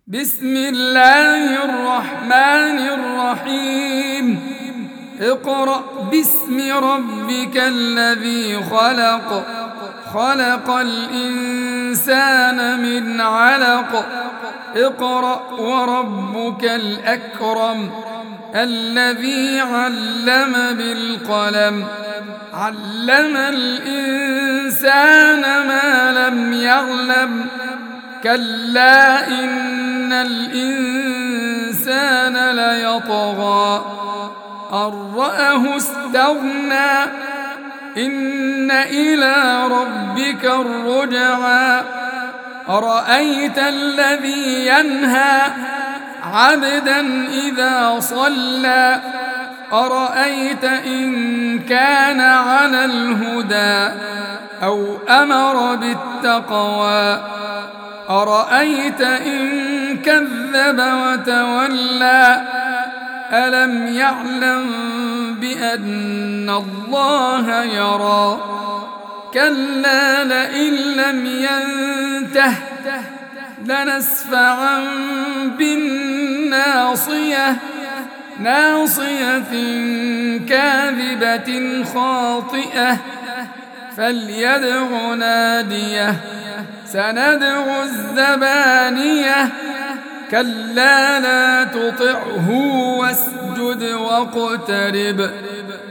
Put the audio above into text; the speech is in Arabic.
بسم الله الرحمن الرحيم. اقرأ باسم ربك الذي خلق، خلق الإنسان من علق. اقرأ وربك الأكرم الذي علم بالقلم، علم الإنسان ما لم يعلم. كلا إن الإنسان ليطغى أن رآه استغنى. إن إلى ربك الرجعى. أرأيت الذي ينهى عبدا إذا صلى، أرأيت إن كان على الهدى أو أمر بالتقوى، أرأيت إن كذب وتولى. ألم يعلم بأن الله يرى. كلا لئن لم ينته لنسفعا بالناصية، ناصية كاذبة خاطئة. فليدع ناديه سندع الزبانية. كلا لا تطعه واسجد واقترب.